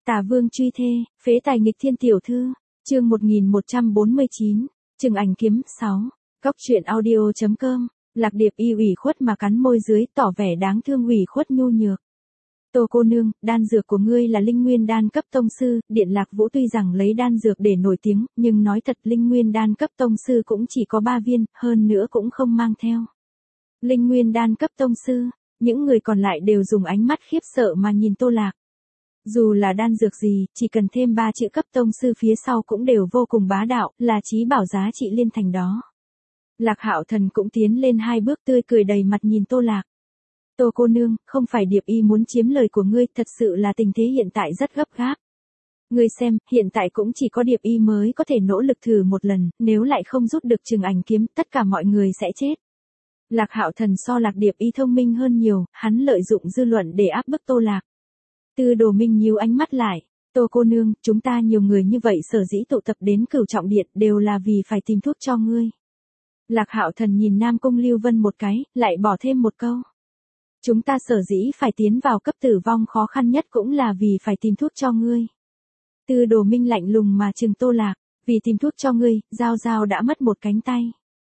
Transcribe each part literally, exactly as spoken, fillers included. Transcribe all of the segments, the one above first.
Tà vương truy thê, phế tài nghịch thiên tiểu thư, chương một nghìn một trăm bốn mươi chín, Trừng Ảnh Kiếm, sáu. Cóc truyện audio chấm com, Lạc Điệp Y ủy khuất mà cắn môi dưới, tỏ vẻ đáng thương ủy khuất nhu nhược. Tô cô nương, đan dược của ngươi là linh nguyên đan cấp tông sư, Điện Lạc Vũ tuy rằng lấy đan dược để nổi tiếng, nhưng nói thật linh nguyên đan cấp tông sư cũng chỉ có ba viên, hơn nữa cũng không mang theo. Linh nguyên đan cấp tông sư, những người còn lại đều dùng ánh mắt khiếp sợ mà nhìn Tô Lạc. Dù là đan dược gì, chỉ cần thêm ba chữ cấp tông sư phía sau cũng đều vô cùng bá đạo, là chí bảo giá trị liên thành đó. Lạc Hạo Thần cũng tiến lên hai bước tươi cười đầy mặt nhìn Tô Lạc. Tô cô nương, không phải Điệp Y muốn chiếm lời của ngươi, thật sự là tình thế hiện tại rất gấp gáp. Ngươi xem, hiện tại cũng chỉ có Điệp Y mới có thể nỗ lực thử một lần, nếu lại không rút được Trừng Ảnh Kiếm, tất cả mọi người sẽ chết. Lạc Hạo Thần so Lạc Điệp Y thông minh hơn nhiều, hắn lợi dụng dư luận để áp bức Tô Lạc. Tư Đồ Minh nhíu ánh mắt lại, Tô cô nương, chúng ta nhiều người như vậy sở dĩ tụ tập đến Cửu Trọng Điện đều là vì phải tìm thuốc cho ngươi. Lạc Hạo Thần nhìn Nam Cung Lưu Vân một cái, lại bỏ thêm một câu. Chúng ta sở dĩ phải tiến vào cấp tử vong khó khăn nhất cũng là vì phải tìm thuốc cho ngươi. Tư Đồ Minh lạnh lùng mà trừng Tô Lạc, vì tìm thuốc cho ngươi, Giao Giao đã mất một cánh tay.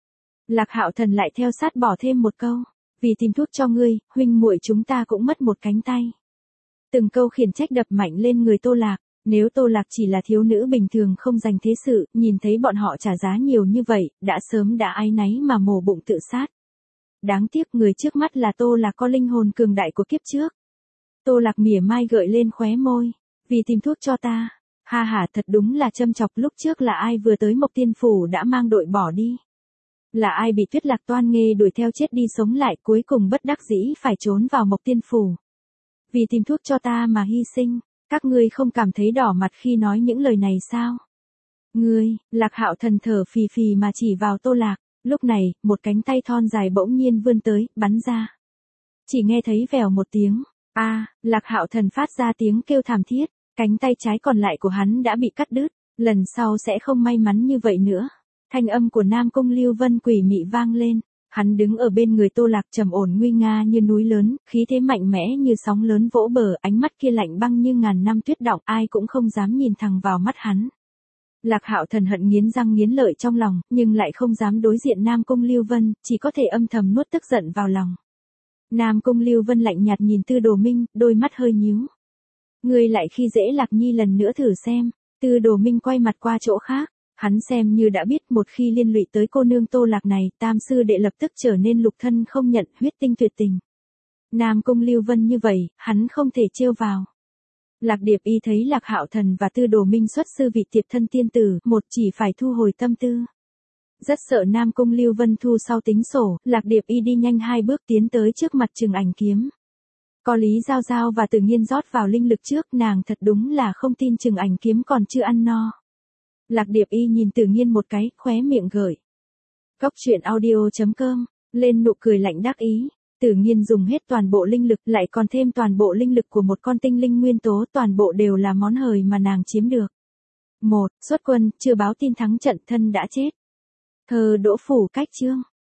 Lạc Hạo Thần lại theo sát bỏ thêm một câu, vì tìm thuốc cho ngươi, huynh muội chúng ta cũng mất một cánh tay. Từng câu khiển trách đập mạnh lên người Tô Lạc, nếu Tô Lạc chỉ là thiếu nữ bình thường không dành thế sự, nhìn thấy bọn họ trả giá nhiều như vậy, đã sớm đã áy náy mà mổ bụng tự sát. Đáng tiếc người trước mắt là Tô Lạc có linh hồn cường đại của kiếp trước. Tô Lạc mỉa mai gợi lên khóe môi, vì tìm thuốc cho ta. Ha ha, thật đúng là châm chọc, lúc trước là ai vừa tới Mộc Tiên Phủ đã mang đội bỏ đi. Là ai bị Tuyết Lạc Toan Nghê đuổi theo chết đi sống lại, cuối cùng bất đắc dĩ phải trốn vào Mộc Tiên Phủ. Vì tìm thuốc cho ta mà hy sinh, các ngươi không cảm thấy đỏ mặt khi nói những lời này sao? Ngươi, Lạc Hạo Thần thở phì phì mà chỉ vào Tô Lạc, lúc này, một cánh tay thon dài bỗng nhiên vươn tới, bắn ra. Chỉ nghe thấy vèo một tiếng, a, à, Lạc Hạo Thần phát ra tiếng kêu thảm thiết, cánh tay trái còn lại của hắn đã bị cắt đứt, lần sau sẽ không may mắn như vậy nữa. Thanh âm của Nam Cung Lưu Vân quỷ mị vang lên. Hắn đứng ở bên người Tô Lạc trầm ổn nguy nga như núi lớn, khí thế mạnh mẽ như sóng lớn vỗ bờ, ánh mắt kia lạnh băng như ngàn năm tuyết đọng, ai cũng không dám nhìn thẳng vào mắt hắn. Lạc Hạo Thần hận nghiến răng nghiến lợi trong lòng, nhưng lại không dám đối diện Nam Cung Lưu Vân, chỉ có thể âm thầm nuốt tức giận vào lòng. Nam Cung Lưu Vân lạnh nhạt nhìn Tư Đồ Minh, đôi mắt hơi nhíu. Ngươi lại khi dễ Lạc Nhi lần nữa thử xem. Tư Đồ Minh quay mặt qua chỗ khác. Hắn xem như đã biết một khi liên lụy tới cô nương Tô Lạc này, tam sư đệ lập tức trở nên lục thân không nhận, huyết tinh tuyệt tình. Nam Cung Lưu Vân như vậy, hắn không thể trêu vào. Lạc Điệp Y thấy Lạc Hạo Thần và Tư Đồ Minh xuất sư vị tiệp thân tiên tử, một chỉ phải thu hồi tâm tư. Rất sợ Nam Cung Lưu Vân thu sau tính sổ, Lạc Điệp Y đi nhanh hai bước tiến tới trước mặt Trừng Ảnh Kiếm. Có Lý Giao Giao và Tự Nhiên rót vào linh lực trước, nàng thật đúng là không tin Trừng Ảnh Kiếm còn chưa ăn no. Lạc Điệp Y nhìn Tự Nhiên một cái, khóe miệng gợi. Cóc truyện audio chấm com, lên nụ cười lạnh đắc ý. Tự Nhiên dùng hết toàn bộ linh lực, lại còn thêm toàn bộ linh lực của một con tinh linh nguyên tố, toàn bộ đều là món hời mà nàng chiếm được. Một, xuất quân, chưa báo tin thắng trận, thân đã chết. Thơ Đỗ Phủ cách chương.